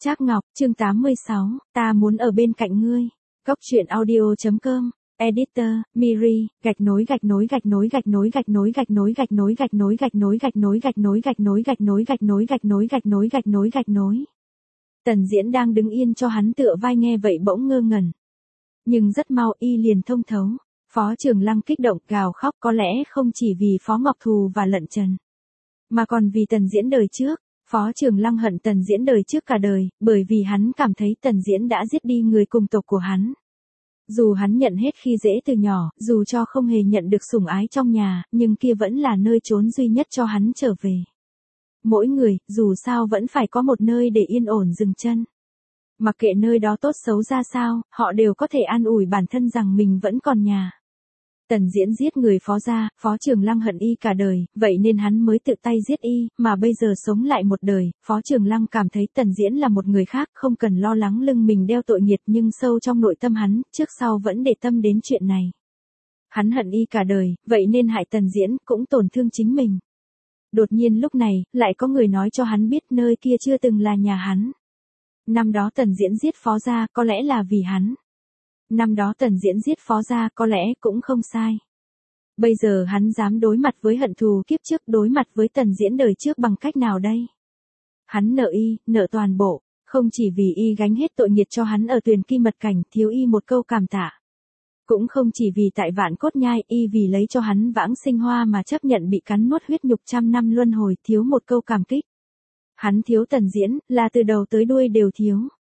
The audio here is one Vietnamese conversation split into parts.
Trác Ngọc, chương 86, ta muốn ở bên cạnh ngươi. Góc truyện audio.com. Editor, Miri, gạch nối. Tần Diễn đang đứng yên cho hắn tựa vai nghe vậy bỗng ngơ ngẩn. Nhưng rất mau y liền thông thấu. Phó Trường Lăng kích động gào khóc, có lẽ không chỉ vì Phó Ngọc Thù và Lận Trần, mà còn vì Tần Diễn đời trước. Phó Trường Lăng hận Tần Diễn đời trước cả đời, bởi vì hắn cảm thấy Tần Diễn đã giết đi người cùng tộc của hắn. Dù hắn nhận hết khi dễ từ nhỏ, dù cho không hề nhận được sủng ái trong nhà, nhưng kia vẫn là nơi trốn duy nhất cho hắn trở về. Mỗi người, dù sao vẫn phải có một nơi để yên ổn dừng chân. Mặc kệ nơi đó tốt xấu ra sao, họ đều có thể an ủi bản thân rằng mình vẫn còn nhà. Tần Diễn giết người Phó gia, Phó Trường Lăng hận y cả đời, vậy nên hắn mới tự tay giết y, mà bây giờ sống lại một đời. Phó Trường Lăng cảm thấy Tần Diễn là một người khác, không cần lo lắng lưng mình đeo tội nghiệt, nhưng sâu trong nội tâm hắn, trước sau vẫn để tâm đến chuyện này. Hắn hận y cả đời, vậy nên hại Tần Diễn, cũng tổn thương chính mình. Đột nhiên lúc này, lại có người nói cho hắn biết nơi kia chưa từng là nhà hắn. Năm đó Tần Diễn giết Phó gia, có lẽ là vì hắn. Năm đó Tần Diễn giết Phó gia, có lẽ cũng không sai. Bây giờ hắn dám đối mặt với hận thù kiếp trước, đối mặt với Tần Diễn đời trước bằng cách nào đây? Hắn nợ y, nợ toàn bộ, không chỉ vì y gánh hết tội nghiệt cho hắn ở Tuyền Kim Mật Cảnh, thiếu y một câu cảm tạ. Cũng không chỉ vì tại Vạn Cốt Nhai, y vì lấy cho hắn vãng sinh hoa mà chấp nhận bị cắn nuốt huyết nhục 100 năm luân hồi, thiếu một câu cảm kích. Hắn thiếu Tần Diễn, là từ đầu tới đuôi đều thiếu.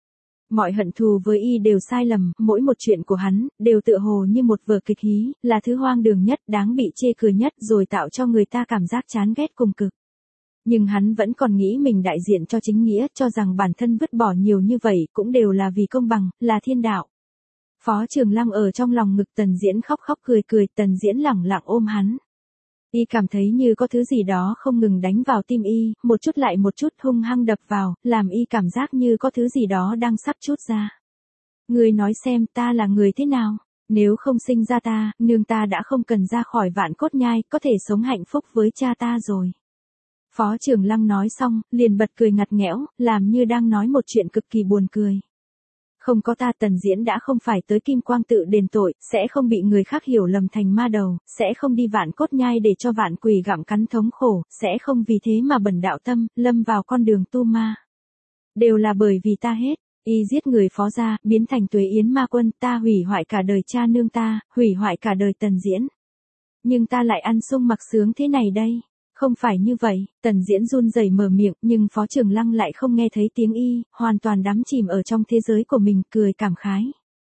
Mọi hận thù với y đều sai lầm, mỗi một chuyện của hắn, đều tựa hồ như một vở kịch hí, là thứ hoang đường nhất, đáng bị chê cười nhất, rồi tạo cho người ta cảm giác chán ghét cùng cực. Nhưng hắn vẫn còn nghĩ mình đại diện cho chính nghĩa, cho rằng bản thân vứt bỏ nhiều như vậy, cũng đều là vì công bằng, là thiên đạo. Phó Trường Lăng ở trong lòng ngực Tần Diễn khóc khóc cười cười, Tần Diễn lẳng lặng ôm hắn. Y cảm thấy như có thứ gì đó không ngừng đánh vào tim y, một chút lại một chút hung hăng đập vào, làm y cảm giác như có thứ gì đó đang sắp trút ra. Ngươi nói xem ta là người thế nào? Nếu không sinh ra ta, nương ta đã không cần ra khỏi Vạn Cốt Nhai, có thể sống hạnh phúc với cha ta rồi. Phó Trường Lăng nói xong, liền bật cười ngặt nghẽo, làm như đang nói một chuyện cực kỳ buồn cười. Không có ta Tần Diễn đã không phải tới Kim Quang tự đền tội, sẽ không bị người khác hiểu lầm thành ma đầu, sẽ không đi Vạn Cốt Nhai để cho vạn quỷ gặm cắn thống khổ, sẽ không vì thế mà bẩn đạo tâm, lâm vào con đường tu ma. Đều là bởi vì ta hết, y giết người Phó gia, biến thành Tuế Yến ma quân, ta hủy hoại cả đời cha nương ta, hủy hoại cả đời Tần Diễn. Nhưng ta lại ăn sung mặc sướng thế này đây. Không phải như vậy, Tần Diễn run rẩy mở miệng, nhưng Phó Trường Lăng lại không nghe thấy tiếng y, hoàn toàn đắm chìm ở trong thế giới của mình, cười cảm khái.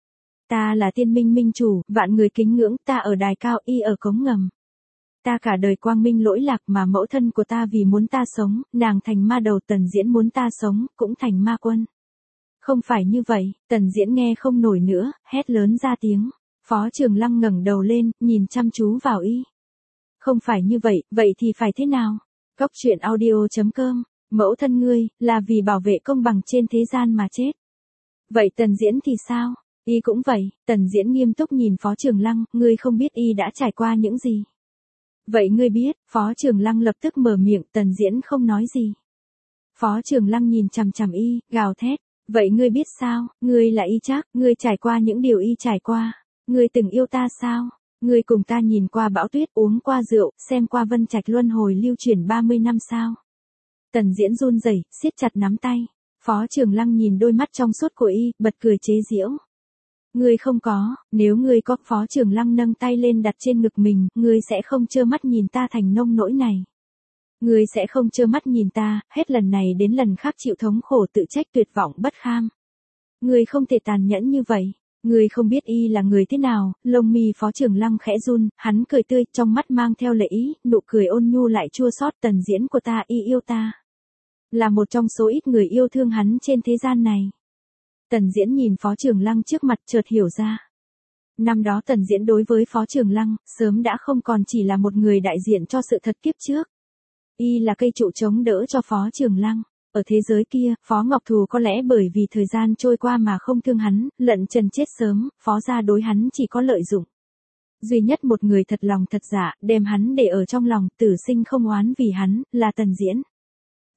Ta là tiên minh minh chủ, vạn người kính ngưỡng, ta ở đài cao, y ở cống ngầm. Ta cả đời quang minh lỗi lạc mà mẫu thân của ta vì muốn ta sống, nàng thành ma đầu, Tần Diễn muốn ta sống, cũng thành ma quân. Không phải như vậy, Tần Diễn nghe không nổi nữa, hét lớn ra tiếng. Phó Trường Lăng ngẩng đầu lên, nhìn chăm chú vào y. Không phải như vậy, vậy thì phải thế nào? Góc truyện audio.com, mẫu thân ngươi, là vì bảo vệ công bằng trên thế gian mà chết. Vậy Tần Diễn thì sao? Y cũng vậy, Tần Diễn nghiêm túc nhìn Phó Trường Lăng, ngươi không biết y đã trải qua những gì. Vậy ngươi biết, Phó Trường Lăng lập tức mở miệng, Tần Diễn không nói gì. Phó Trường Lăng nhìn chằm chằm y, gào thét, vậy ngươi biết sao, ngươi là y Trác, ngươi trải qua những điều y trải qua, ngươi từng yêu ta sao? Ngươi cùng ta nhìn qua bão tuyết, uống qua rượu, xem qua vân trạch luân hồi lưu chuyển 30 năm sao? Tần Diễn run rẩy, siết chặt nắm tay. Phó Trường Lăng nhìn đôi mắt trong suốt của y, bật cười chế giễu. Ngươi không có, nếu ngươi có, Phó Trường Lăng nâng tay lên đặt trên ngực mình, ngươi sẽ không trơ mắt nhìn ta thành nông nỗi này. Ngươi sẽ không trơ mắt nhìn ta, hết lần này đến lần khác chịu thống khổ tự trách tuyệt vọng bất kham. Ngươi không thể tàn nhẫn như vậy. Ngươi không biết y là người thế nào, lông mi Phó Trường Lăng khẽ run, hắn cười tươi, trong mắt mang theo lệ ý, nụ cười ôn nhu lại chua xót, Tần Diễn của ta, y yêu ta. Là một trong số ít người yêu thương hắn trên thế gian này. Tần Diễn nhìn Phó Trường Lăng trước mặt chợt hiểu ra. Năm đó Tần Diễn đối với Phó Trường Lăng, sớm đã không còn chỉ là một người đại diện cho sự thật kiếp trước. Y là cây trụ chống đỡ cho Phó Trường Lăng. Ở thế giới kia, Phó Ngọc Thù có lẽ bởi vì thời gian trôi qua mà không thương hắn, Lận Trần chết sớm, Phó gia đối hắn chỉ có lợi dụng. Duy nhất một người thật lòng thật dạ, đem hắn để ở trong lòng, tử sinh không oán vì hắn, là Tần Diễn.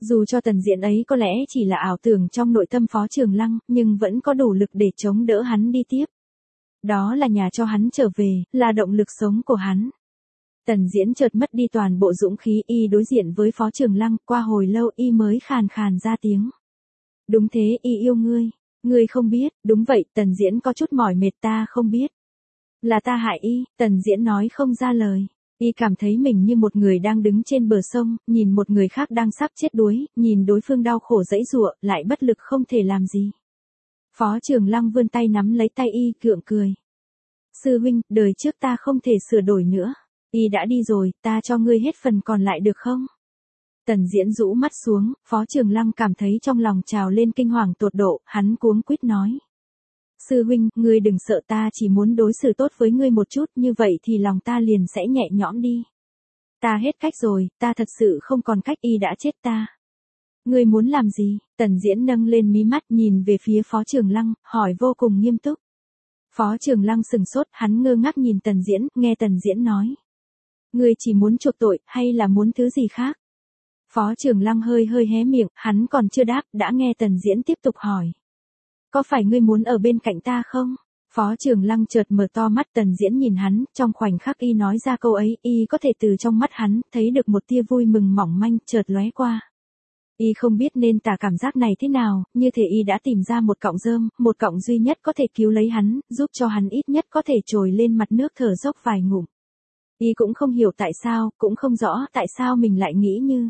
Dù cho Tần Diễn ấy có lẽ chỉ là ảo tưởng trong nội tâm Phó Trường Lăng, nhưng vẫn có đủ lực để chống đỡ hắn đi tiếp. Đó là nhà cho hắn trở về, là động lực sống của hắn. Tần Diễn chợt mất đi toàn bộ dũng khí, y đối diện với Phó Trường Lăng, qua hồi lâu y mới khàn khàn ra tiếng. Đúng thế, y yêu ngươi. Ngươi không biết, đúng vậy, Tần Diễn có chút mỏi mệt, ta không biết. Là ta hại y, Tần Diễn nói không ra lời. Y cảm thấy mình như một người đang đứng trên bờ sông, nhìn một người khác đang sắp chết đuối, nhìn đối phương đau khổ giãy giụa, lại bất lực không thể làm gì. Phó Trường Lăng vươn tay nắm lấy tay y, gượng cười. Sư huynh, đời trước ta không thể sửa đổi nữa. Y đã đi rồi, ta cho ngươi hết phần còn lại được không? Tần Diễn rũ mắt xuống, Phó Trường Lăng cảm thấy trong lòng trào lên kinh hoàng tột độ, hắn cuống quýt nói. Sư huynh, ngươi đừng sợ, ta chỉ muốn đối xử tốt với ngươi một chút, như vậy thì lòng ta liền sẽ nhẹ nhõm đi. Ta hết cách rồi, ta thật sự không còn cách, y đã chết ta. Ngươi muốn làm gì? Tần Diễn nâng lên mí mắt nhìn về phía Phó Trường Lăng, hỏi vô cùng nghiêm túc. Phó Trường Lăng sừng sốt, hắn ngơ ngác nhìn Tần Diễn, nghe Tần Diễn nói. Ngươi chỉ muốn chuộc tội, hay là muốn thứ gì khác? Phó Trường Lăng hơi hé miệng, hắn còn chưa đáp, đã nghe Tần Diễn tiếp tục hỏi. Có phải ngươi muốn ở bên cạnh ta không? Phó Trường Lăng chợt mở to mắt, Tần Diễn nhìn hắn, trong khoảnh khắc y nói ra câu ấy, y có thể từ trong mắt hắn, thấy được một tia vui mừng mỏng manh, chợt lóe qua. Y không biết nên tả cảm giác này thế nào, như thể y đã tìm ra một cọng rơm, một cọng duy nhất có thể cứu lấy hắn, giúp cho hắn ít nhất có thể trồi lên mặt nước thở dốc vài ngụm. Y cũng không hiểu tại sao, cũng không rõ tại sao mình lại nghĩ như.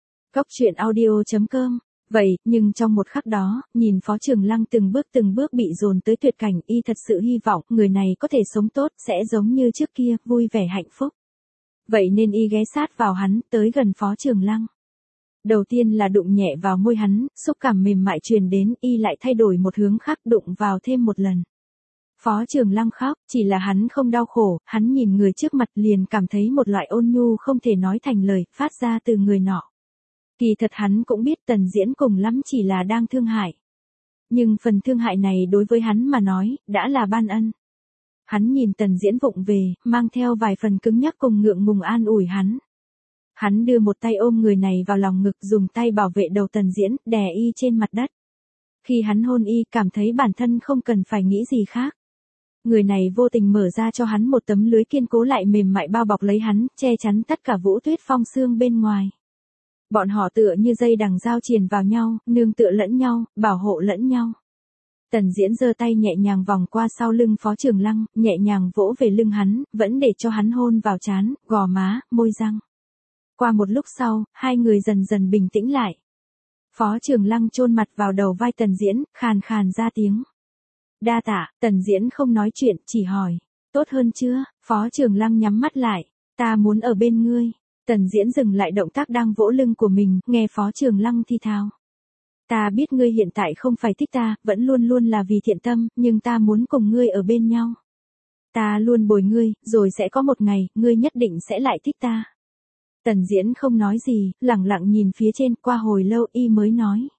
Goctruyện.audio.com. Vậy, nhưng trong một khắc đó, nhìn Phó Trường Lăng từng bước bị dồn tới tuyệt cảnh, y thật sự hy vọng người này có thể sống tốt, sẽ giống như trước kia, vui vẻ hạnh phúc. Vậy nên y ghé sát vào hắn, tới gần Phó Trường Lăng. Đầu tiên là đụng nhẹ vào môi hắn, xúc cảm mềm mại truyền đến, y lại thay đổi một hướng khác, đụng vào thêm một lần. Phó Trường Lăng khóc, chỉ là hắn không đau khổ, hắn nhìn người trước mặt liền cảm thấy một loại ôn nhu không thể nói thành lời, phát ra từ người nọ. Kỳ thật hắn cũng biết Tần Diễn cùng lắm chỉ là đang thương hại. Nhưng phần thương hại này đối với hắn mà nói, đã là ban ân. Hắn nhìn Tần Diễn vụng về, mang theo vài phần cứng nhắc cùng ngượng ngùng an ủi hắn. Hắn đưa một tay ôm người này vào lòng ngực, dùng tay bảo vệ đầu Tần Diễn, đè y trên mặt đất. Khi hắn hôn y, cảm thấy bản thân không cần phải nghĩ gì khác. Người này vô tình mở ra cho hắn một tấm lưới kiên cố lại mềm mại bao bọc lấy hắn, che chắn tất cả vũ tuyết phong sương bên ngoài. Bọn họ tựa như dây đằng giao triền vào nhau, nương tựa lẫn nhau, bảo hộ lẫn nhau. Tần Diễn giơ tay nhẹ nhàng vòng qua sau lưng Phó Trường Lăng, nhẹ nhàng vỗ về lưng hắn, vẫn để cho hắn hôn vào trán, gò má, môi răng. Qua một lúc sau, hai người dần dần bình tĩnh lại. Phó Trường Lăng chôn mặt vào đầu vai Tần Diễn, khàn khàn ra tiếng. Đa tạ. Tần Diễn không nói chuyện, chỉ hỏi. Tốt hơn chưa? Phó Trường Lăng nhắm mắt lại. Ta muốn ở bên ngươi. Tần Diễn dừng lại động tác đang vỗ lưng của mình, nghe Phó Trường Lăng thi thào. Ta biết ngươi hiện tại không phải thích ta, vẫn luôn luôn là vì thiện tâm, nhưng ta muốn cùng ngươi ở bên nhau. Ta luôn bồi ngươi, rồi sẽ có một ngày, ngươi nhất định sẽ lại thích ta. Tần Diễn không nói gì, lẳng lặng nhìn phía trên, qua hồi lâu y mới nói.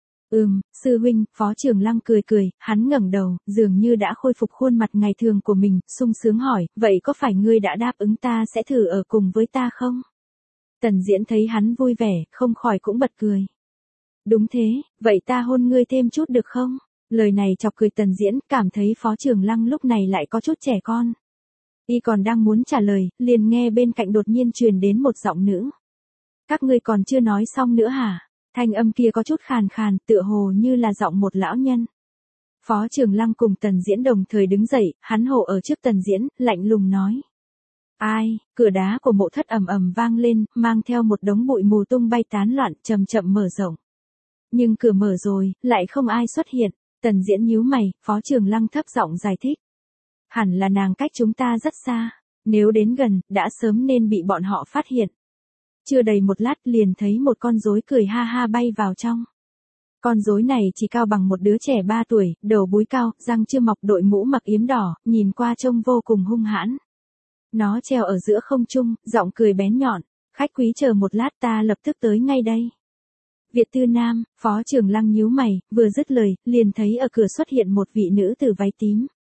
Sư huynh. Phó Trường Lăng cười, hắn ngẩng đầu, dường như đã khôi phục khuôn mặt ngày thường của mình, sung sướng hỏi, vậy có phải ngươi đã đáp ứng ta sẽ thử ở cùng với ta không? Tần Diễn thấy hắn vui vẻ, không khỏi cũng bật cười. Đúng thế, vậy ta hôn ngươi thêm chút được không? Lời này chọc cười Tần Diễn, cảm thấy Phó Trường Lăng lúc này lại có chút trẻ con. Y còn đang muốn trả lời, liền nghe bên cạnh đột nhiên truyền đến một giọng nữ. Các ngươi còn chưa nói xong nữa hả? Thanh âm kia có chút khàn khàn, tựa hồ như là giọng một lão nhân. Phó Trường Lăng cùng Tần Diễn đồng thời đứng dậy, hắn hộ ở trước Tần Diễn, lạnh lùng nói. Ai? Cửa đá của mộ thất ầm ầm vang lên, mang theo một đống bụi mù tung bay tán loạn, chậm chậm mở rộng. Nhưng cửa mở rồi, lại không ai xuất hiện. Tần Diễn nhíu mày, Phó Trường Lăng thấp giọng giải thích. Hẳn là nàng cách chúng ta rất xa. Nếu đến gần, đã sớm nên bị bọn họ phát hiện. Chưa đầy một lát liền thấy một con rối cười ha ha bay vào trong. Con rối này chỉ cao bằng một đứa trẻ 3 tuổi, đầu búi cao, răng chưa mọc, đội mũ mặc yếm đỏ, nhìn qua trông vô cùng hung hãn. Nó treo ở giữa không trung, giọng cười bén nhọn. Khách quý chờ một lát, ta lập tức tới ngay đây. Việt Tư Nam. Phó Trường Lăng nhíu mày, vừa dứt lời, liền thấy ở cửa xuất hiện một vị nữ tử váy tím.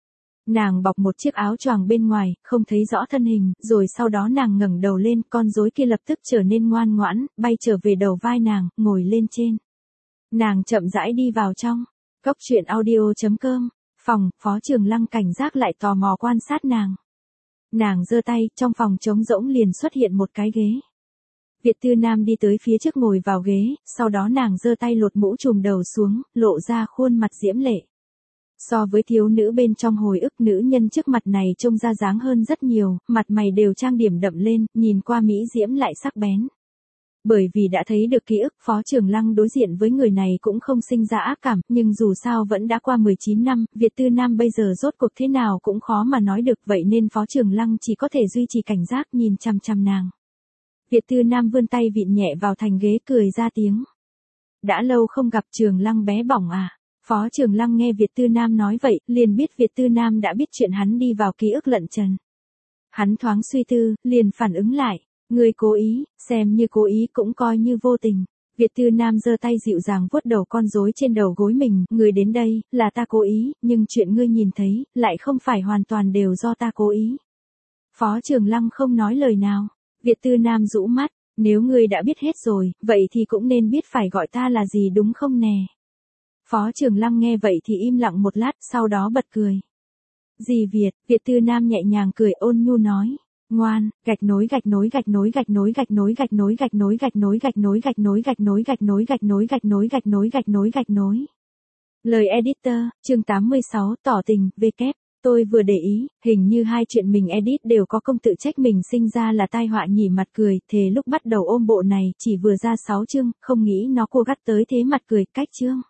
Nàng bọc một chiếc áo choàng bên ngoài, không thấy rõ thân hình, rồi sau đó nàng ngẩng đầu lên, con rối kia lập tức trở nên ngoan ngoãn, bay trở về đầu vai nàng, ngồi lên trên. Nàng chậm rãi đi vào trong. Cốc truyện audio.com. Phòng, Phó Trường Lăng cảnh giác lại tò mò quan sát nàng. Nàng giơ tay, trong phòng trống rỗng liền xuất hiện một cái ghế. Việt Tư Nam đi tới phía trước ngồi vào ghế, sau đó nàng giơ tay lột mũ trùm đầu xuống, lộ ra khuôn mặt diễm lệ. So với thiếu nữ bên trong hồi ức, nữ nhân trước mặt này trông ra dáng hơn rất nhiều, mặt mày đều trang điểm đậm lên, nhìn qua mỹ diễm lại sắc bén. Bởi vì đã thấy được ký ức, Phó Trường Lăng đối diện với người này cũng không sinh ra ác cảm, nhưng dù sao vẫn đã qua 19 năm, Việt Tư Nam bây giờ rốt cuộc thế nào cũng khó mà nói được, vậy nên Phó Trường Lăng chỉ có thể duy trì cảnh giác nhìn chằm chằm nàng. Việt Tư Nam vươn tay vịn nhẹ vào thành ghế, cười ra tiếng. Đã lâu không gặp, Trường Lăng bé bỏng à? Phó Trường Lăng nghe Việt Tư Nam nói vậy, liền biết Việt Tư Nam đã biết chuyện hắn đi vào ký ức lận trần. Hắn thoáng suy tư, liền phản ứng lại. Ngươi cố ý, xem như cố ý cũng coi như vô tình. Việt Tư Nam giơ tay dịu dàng vuốt đầu con rối trên đầu gối mình. Ngươi đến đây, là ta cố ý, nhưng chuyện ngươi nhìn thấy, lại không phải hoàn toàn đều do ta cố ý. Phó Trường Lăng không nói lời nào. Việt Tư Nam rũ mắt. Nếu ngươi đã biết hết rồi, vậy thì cũng nên biết phải gọi ta là gì đúng không nè? Phó Trường Lăng nghe vậy thì im lặng một lát, sau đó bật cười. Dì Việt, Việt Tư Nam nhẹ nhàng cười ôn nhu nói. Ngoan, gạch nối gạch nối gạch nối gạch nối gạch nối gạch nối gạch nối gạch nối gạch nối gạch nối gạch nối gạch nối gạch nối gạch nối gạch nối gạch nối gạch nối. Lời editor, chương 86, tỏ tình, kép. Tôi vừa để ý, hình như hai chuyện mình edit đều có công tự trách mình sinh ra là tai họa nhỉ, mặt cười, thề lúc bắt đầu ôm bộ này, chỉ vừa ra 6 chương, không nghĩ nó cô gắt tới thế mặt cười, cách chương.